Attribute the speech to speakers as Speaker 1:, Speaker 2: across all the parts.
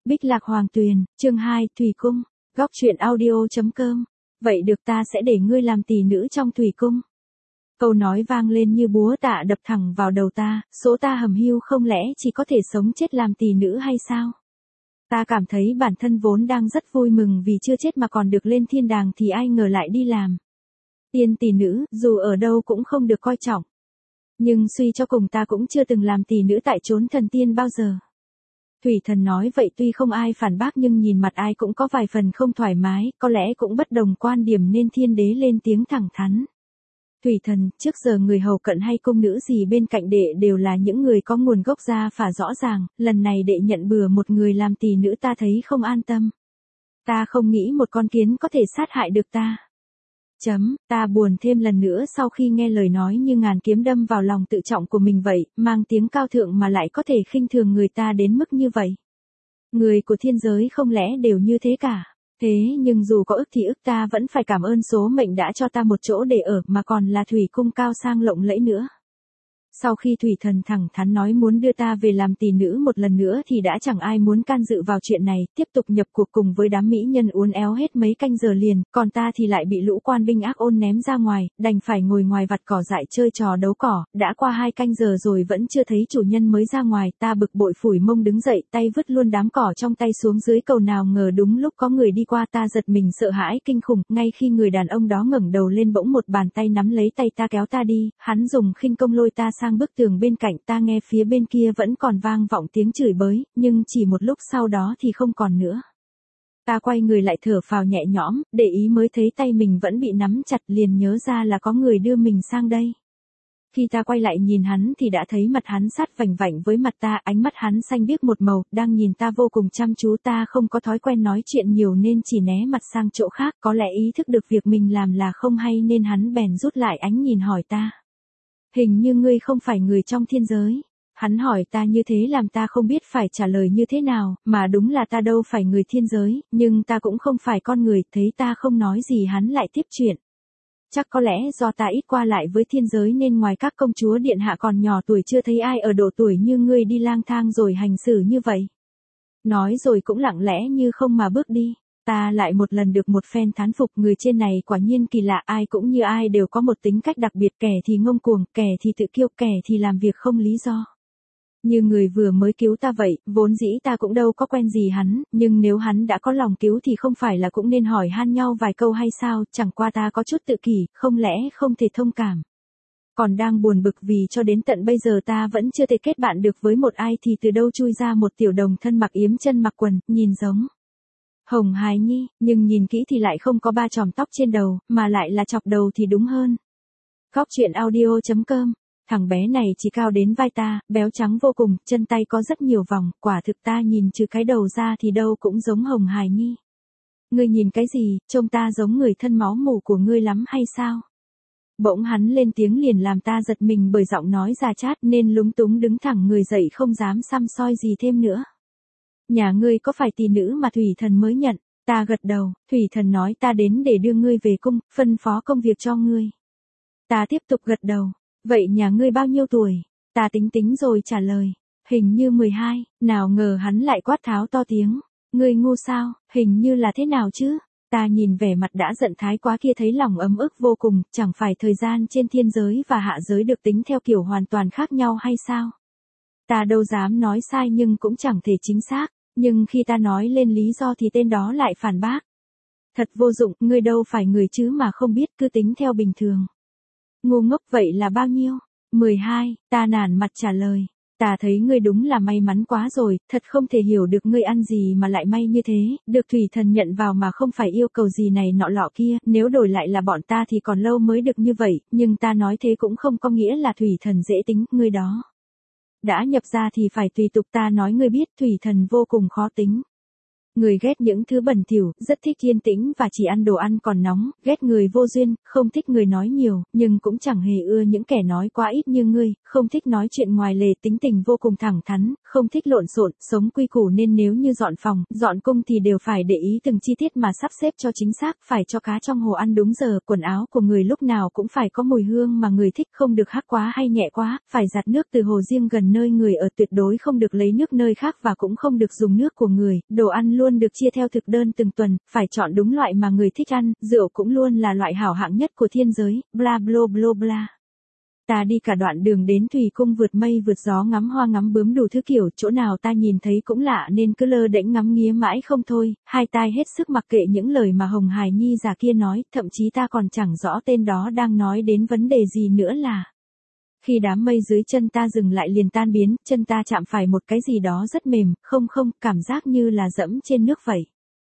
Speaker 1: Bích Lạc Hoàng Tuyền, chương 2, Thủy Cung, góc truyện audio.com. Vậy được, ta sẽ để ngươi làm tỷ nữ trong Thủy Cung. Câu nói vang lên như búa tạ đập thẳng vào đầu ta, số ta hầm hưu không lẽ chỉ có thể sống chết làm tỷ nữ hay sao? Ta cảm thấy bản thân vốn đang rất vui mừng vì chưa chết mà còn được lên thiên đàng thì ai ngờ lại đi làm tiên tỷ nữ, dù ở đâu cũng không được coi trọng. Nhưng suy cho cùng ta cũng chưa từng làm tỷ nữ tại chốn thần tiên bao giờ. Thủy Thần nói vậy tuy không ai phản bác nhưng nhìn mặt ai cũng có vài phần không thoải mái, có lẽ cũng bất đồng quan điểm nên thiên đế lên tiếng thẳng thắn. Thủy Thần, trước giờ người hầu cận hay cung nữ gì bên cạnh đệ đều là những người có nguồn gốc gia phả rõ ràng, lần này đệ nhận bừa một người làm tỷ nữ ta thấy không an tâm. Ta không nghĩ một con kiến có thể sát hại được ta. Ta buồn thêm lần nữa sau khi nghe lời nói như ngàn kiếm đâm vào lòng tự trọng của mình vậy, mang tiếng cao thượng mà lại có thể khinh thường người ta đến mức như vậy. Người của thiên giới không lẽ đều như thế cả? Thế nhưng dù có ức thì ức ta vẫn phải cảm ơn số mệnh đã cho ta một chỗ để ở mà còn là Thủy Cung cao sang lộng lẫy nữa. Sau khi Thủy Thần thẳng thắn nói muốn đưa ta về làm tỷ nữ một lần nữa thì đã chẳng ai muốn can dự vào chuyện này, tiếp tục nhập cuộc cùng với đám mỹ nhân uốn éo hết mấy canh giờ liền, còn ta thì lại bị lũ quan binh ác ôn ném ra ngoài, đành phải ngồi ngoài vặt cỏ dại chơi trò đấu cỏ, đã qua 2 canh giờ rồi vẫn chưa thấy chủ nhân mới ra ngoài, ta bực bội phủi mông đứng dậy, tay vứt luôn đám cỏ trong tay xuống dưới cầu, nào ngờ đúng lúc có người đi qua ta giật mình sợ hãi kinh khủng, ngay khi người đàn ông đó ngẩng đầu lên bỗng một bàn tay nắm lấy tay ta kéo ta đi, hắn dùng khinh công lôi ta sang bức tường bên cạnh, ta nghe phía bên kia vẫn còn vang vọng tiếng chửi bới, nhưng chỉ một lúc sau đó thì không còn nữa. Ta quay người lại thở phào nhẹ nhõm, để ý mới thấy tay mình vẫn bị nắm chặt, liền nhớ ra là có người đưa mình sang đây. Khi ta quay lại nhìn hắn thì đã thấy mặt hắn sát vành vảnh với mặt ta, ánh mắt hắn xanh biếc một màu, đang nhìn ta vô cùng chăm chú. Ta không có thói quen nói chuyện nhiều nên chỉ né mặt sang chỗ khác, có lẽ ý thức được việc mình làm là không hay nên hắn bèn rút lại ánh nhìn hỏi ta. Hình như ngươi không phải người trong thiên giới. Hắn hỏi ta như thế làm ta không biết phải trả lời như thế nào, mà đúng là ta đâu phải người thiên giới, nhưng ta cũng không phải con người, thấy ta không nói gì hắn lại tiếp chuyện. Chắc có lẽ do ta ít qua lại với thiên giới nên ngoài các công chúa điện hạ còn nhỏ tuổi chưa thấy ai ở độ tuổi như ngươi đi lang thang rồi hành xử như vậy. Nói rồi cũng lặng lẽ như không mà bước đi. Ta lại một lần được một phen thán phục, người trên này quả nhiên kỳ lạ, ai cũng như ai đều có một tính cách đặc biệt, kẻ thì ngông cuồng, kẻ thì tự kiêu, kẻ thì làm việc không lý do. Như người vừa mới cứu ta vậy, vốn dĩ ta cũng đâu có quen gì hắn, nhưng nếu hắn đã có lòng cứu thì không phải là cũng nên hỏi han nhau vài câu hay sao, chẳng qua ta có chút tự kỷ, không lẽ không thể thông cảm. Còn đang buồn bực vì cho đến tận bây giờ ta vẫn chưa thể kết bạn được với một ai thì từ đâu chui ra một tiểu đồng thân mặc yếm chân mặc quần, nhìn giống Hồng Hài Nhi, nhưng nhìn kỹ thì lại không có 3 chòm tóc trên đầu, mà lại là chọc đầu thì đúng hơn. Góc truyện audio.com. Thằng bé này chỉ cao đến vai ta, béo trắng vô cùng, chân tay có rất nhiều vòng, quả thực ta nhìn trừ cái đầu ra thì đâu cũng giống Hồng Hài Nhi. Ngươi nhìn cái gì, trông ta giống người thân máu mủ của ngươi lắm hay sao? Bỗng hắn lên tiếng liền làm ta giật mình bởi giọng nói già chát nên lúng túng đứng thẳng người dậy không dám săm soi gì thêm nữa. Nhà ngươi có phải tỷ nữ mà Thủy Thần mới nhận? Ta gật đầu, Thủy Thần nói ta đến để đưa ngươi về cung, phân phó công việc cho ngươi. Ta tiếp tục gật đầu, vậy nhà ngươi bao nhiêu tuổi? Ta tính tính rồi trả lời, hình như 12, nào ngờ hắn lại quát tháo to tiếng, ngươi ngu sao, hình như là thế nào chứ? Ta nhìn vẻ mặt đã giận thái quá kia thấy lòng ấm ức vô cùng, chẳng phải thời gian trên thiên giới và hạ giới được tính theo kiểu hoàn toàn khác nhau hay sao? Ta đâu dám nói sai nhưng cũng chẳng thể chính xác. Nhưng khi ta nói lên lý do thì tên đó lại phản bác. Thật vô dụng, ngươi đâu phải người chứ mà không biết, cứ tính theo bình thường. Ngu ngốc, vậy là bao nhiêu? 12, ta nản mặt trả lời. Ta thấy ngươi đúng là may mắn quá rồi, thật không thể hiểu được ngươi ăn gì mà lại may như thế, được Thủy Thần nhận vào mà không phải yêu cầu gì này nọ lọ kia, nếu đổi lại là bọn ta thì còn lâu mới được như vậy, nhưng ta nói thế cũng không có nghĩa là Thủy Thần dễ tính, ngươi đó. Đã nhập ra thì phải tùy tục, ta nói ngươi biết Thủy Thần vô cùng khó tính. Người ghét những thứ bẩn thỉu, rất thích yên tĩnh và chỉ ăn đồ ăn còn nóng, ghét người vô duyên, không thích người nói nhiều, nhưng cũng chẳng hề ưa những kẻ nói quá ít như ngươi, không thích nói chuyện ngoài lề, tính tình vô cùng thẳng thắn, không thích lộn xộn, sống quy củ nên nếu như dọn phòng, dọn cung thì đều phải để ý từng chi tiết mà sắp xếp cho chính xác, phải cho cá trong hồ ăn đúng giờ, quần áo của người lúc nào cũng phải có mùi hương mà người thích, không được hắc quá hay nhẹ quá, phải giặt nước từ hồ riêng gần nơi người ở, tuyệt đối không được lấy nước nơi khác và cũng không được dùng nước của người, đồ ăn luôn được chia theo thực đơn từng tuần, phải chọn đúng loại mà người thích ăn, rượu cũng luôn là loại hảo hạng nhất của thiên giới, bla bla bla bla. Ta đi cả đoạn đường đến Thủy Cung vượt mây vượt gió ngắm hoa ngắm bướm đủ thứ kiểu, chỗ nào ta nhìn thấy cũng lạ nên cứ lơ đễnh ngắm nghía mãi không thôi, hai tai hết sức mặc kệ những lời mà Hồng Hải Nhi già kia nói, thậm chí ta còn chẳng rõ tên đó đang nói đến vấn đề gì nữa là. Khi đám mây dưới chân ta dừng lại liền tan biến, chân ta chạm phải một cái gì đó rất mềm, không, cảm giác như là dẫm trên nước vậy.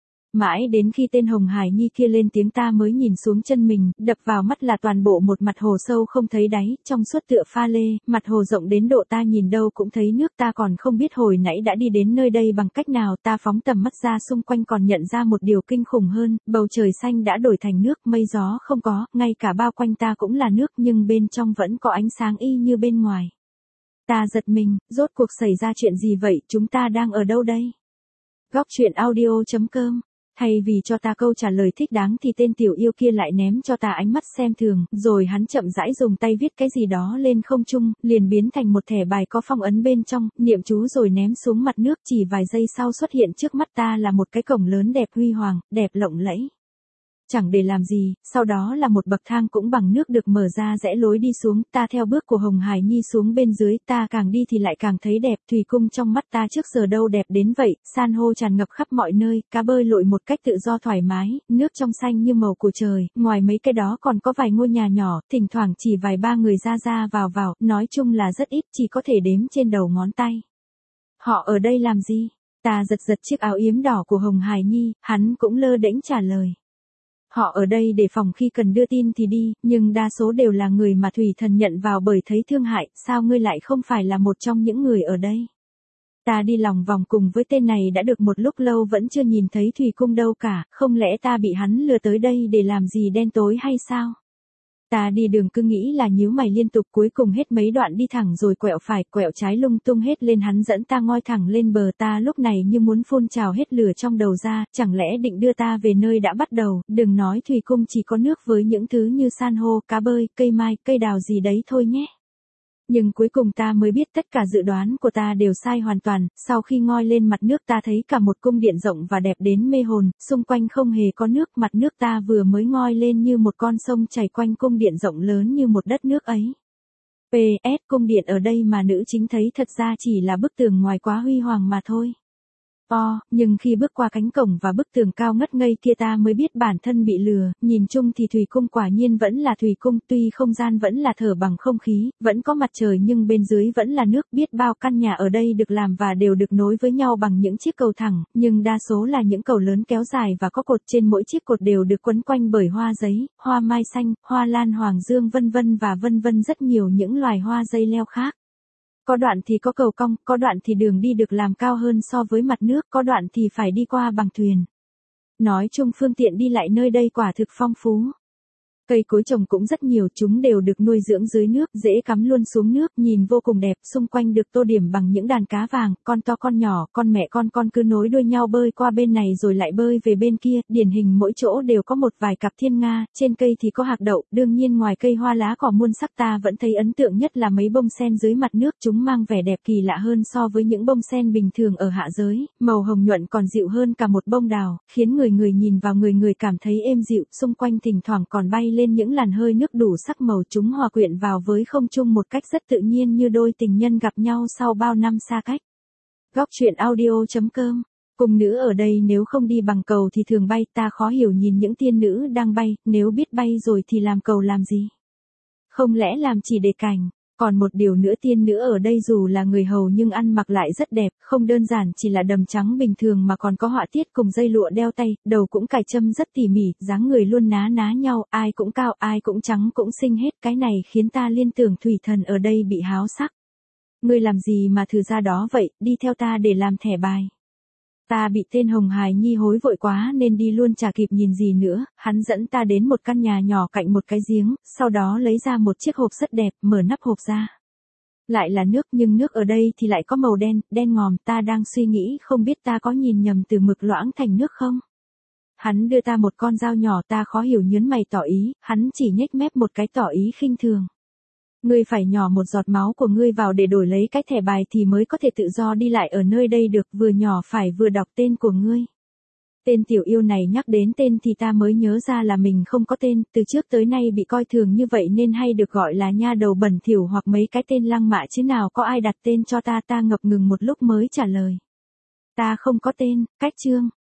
Speaker 1: Mãi đến khi tên Hồng Hải Nhi kia lên tiếng ta mới nhìn xuống chân mình, đập vào mắt là toàn bộ một mặt hồ sâu không thấy đáy, trong suốt tựa pha lê, mặt hồ rộng đến độ ta nhìn đâu cũng thấy nước, ta còn không biết hồi nãy đã đi đến nơi đây bằng cách nào, ta phóng tầm mắt ra xung quanh còn nhận ra một điều kinh khủng hơn, bầu trời xanh đã đổi thành nước, mây gió không có, ngay cả bao quanh ta cũng là nước nhưng bên trong vẫn có ánh sáng y như bên ngoài. Ta giật mình, rốt cuộc xảy ra chuyện gì vậy, chúng ta đang ở đâu đây? Góc truyện audio.com. Thay vì cho ta câu trả lời thích đáng thì tên tiểu yêu kia lại ném cho ta ánh mắt xem thường, rồi hắn chậm rãi dùng tay viết cái gì đó lên không trung, liền biến thành một thẻ bài có phong ấn bên trong, niệm chú rồi ném xuống mặt nước, chỉ vài giây sau xuất hiện trước mắt ta là một cái cổng lớn đẹp huy hoàng, đẹp lộng lẫy. Chẳng để làm gì, sau đó là một bậc thang cũng bằng nước được mở ra rẽ lối đi xuống, ta theo bước của Hồng Hải Nhi xuống bên dưới, ta càng đi thì lại càng thấy đẹp, Thủy Cung trong mắt ta trước giờ đâu đẹp đến vậy, san hô tràn ngập khắp mọi nơi, cá bơi lội một cách tự do thoải mái, nước trong xanh như màu của trời, ngoài mấy cái đó còn có vài ngôi nhà nhỏ, thỉnh thoảng chỉ vài ba người ra vào, nói chung là rất ít, chỉ có thể đếm trên đầu ngón tay. Họ ở đây làm gì? Ta giật chiếc áo yếm đỏ của Hồng Hải Nhi, hắn cũng lơ đễnh trả lời. Họ ở đây để phòng khi cần đưa tin thì đi, nhưng đa số đều là người mà Thủy Thần nhận vào bởi thấy thương hại, sao ngươi lại không phải là một trong những người ở đây? Ta đi lòng vòng cùng với tên này đã được một lúc lâu vẫn chưa nhìn thấy Thủy Cung đâu cả, không lẽ ta bị hắn lừa tới đây để làm gì đen tối hay sao? Ta đi đường cứ nghĩ là nhíu mày liên tục, cuối cùng hết mấy đoạn đi thẳng rồi quẹo phải, quẹo trái lung tung hết lên, hắn dẫn ta ngoi thẳng lên bờ, ta lúc này như muốn phun trào hết lửa trong đầu ra, chẳng lẽ định đưa ta về nơi đã bắt đầu, đừng nói Thủy Cung chỉ có nước với những thứ như san hô, cá bơi, cây mai, cây đào gì đấy thôi nhé. Nhưng cuối cùng ta mới biết tất cả dự đoán của ta đều sai hoàn toàn, sau khi ngoi lên mặt nước ta thấy cả một cung điện rộng và đẹp đến mê hồn, xung quanh không hề có nước, mặt nước ta vừa mới ngoi lên như một con sông chảy quanh cung điện rộng lớn như một đất nước ấy. PS, cung điện ở đây mà nữ chính thấy thật ra chỉ là bức tường ngoài quá huy hoàng mà thôi. Nhưng khi bước qua cánh cổng và bức tường cao ngất ngây kia ta mới biết bản thân bị lừa, nhìn chung thì Thủy Cung quả nhiên vẫn là Thủy Cung, tuy không gian vẫn là thở bằng không khí, vẫn có mặt trời nhưng bên dưới vẫn là nước, biết bao căn nhà ở đây được làm và đều được nối với nhau bằng những chiếc cầu thẳng, nhưng đa số là những cầu lớn kéo dài và có cột, trên mỗi chiếc cột đều được quấn quanh bởi hoa giấy, hoa mai xanh, hoa lan hoàng dương vân vân rất nhiều những loài hoa dây leo khác. Có đoạn thì có cầu cong, có đoạn thì đường đi được làm cao hơn so với mặt nước, có đoạn thì phải đi qua bằng thuyền. Nói chung phương tiện đi lại nơi đây quả thực phong phú. Cây cối trồng cũng rất nhiều, chúng đều được nuôi dưỡng dưới nước, dễ cắm luôn xuống nước, nhìn vô cùng đẹp, xung quanh được tô điểm bằng những đàn cá vàng, con to con nhỏ, con mẹ con cứ nối đuôi nhau bơi qua bên này rồi lại bơi về bên kia, điển hình mỗi chỗ đều có một vài cặp thiên nga, trên cây thì có hạc đậu, đương nhiên ngoài cây hoa lá cỏ muôn sắc ta vẫn thấy ấn tượng nhất là mấy bông sen dưới mặt nước, chúng mang vẻ đẹp kỳ lạ hơn so với những bông sen bình thường ở hạ giới, màu hồng nhuận còn dịu hơn cả một bông đào, khiến người nhìn vào người cảm thấy êm dịu, xung quanh thỉnh thoảng còn bay lên những làn hơi nước đủ sắc màu, chúng hòa quyện vào với không trung một cách rất tự nhiên như đôi tình nhân gặp nhau sau bao năm xa cách. Góc truyện audio.com. Cung nữ ở đây nếu không đi bằng cầu thì thường bay, ta khó hiểu nhìn những tiên nữ đang bay, nếu biết bay rồi thì làm cầu làm gì? Không lẽ làm chỉ để cảnh? Còn một điều nữa, tiên nữ ở đây dù là người hầu nhưng ăn mặc lại rất đẹp, không đơn giản chỉ là đầm trắng bình thường mà còn có họa tiết cùng dây lụa đeo tay, đầu cũng cài châm rất tỉ mỉ, dáng người luôn ná nhau, ai cũng cao, ai cũng trắng cũng xinh hết, cái này khiến ta liên tưởng Thủy Thần ở đây bị háo sắc. Ngươi làm gì mà thử ra đó vậy, đi theo ta để làm thẻ bài. Ta bị tên Hồng Hài Nhi hối vội quá nên đi luôn chả kịp nhìn gì nữa, hắn dẫn ta đến một căn nhà nhỏ cạnh một cái giếng, sau đó lấy ra một chiếc hộp rất đẹp, mở nắp hộp ra. Lại là nước nhưng nước ở đây thì lại có màu đen, đen ngòm, ta đang suy nghĩ không biết ta có nhìn nhầm từ mực loãng thành nước không? Hắn đưa ta một con dao nhỏ, ta khó hiểu nhớn mày tỏ ý, hắn chỉ nhếch mép một cái tỏ ý khinh thường. Ngươi phải nhỏ một giọt máu của ngươi vào để đổi lấy cái thẻ bài thì mới có thể tự do đi lại ở nơi đây được, vừa nhỏ phải vừa đọc tên của ngươi. Tên tiểu yêu này nhắc đến tên thì ta mới nhớ ra là mình không có tên, từ trước tới nay bị coi thường như vậy nên hay được gọi là nha đầu bẩn thỉu hoặc mấy cái tên lăng mạ chứ nào có ai đặt tên cho ta ngập ngừng một lúc mới trả lời. Ta không có tên, cách chương.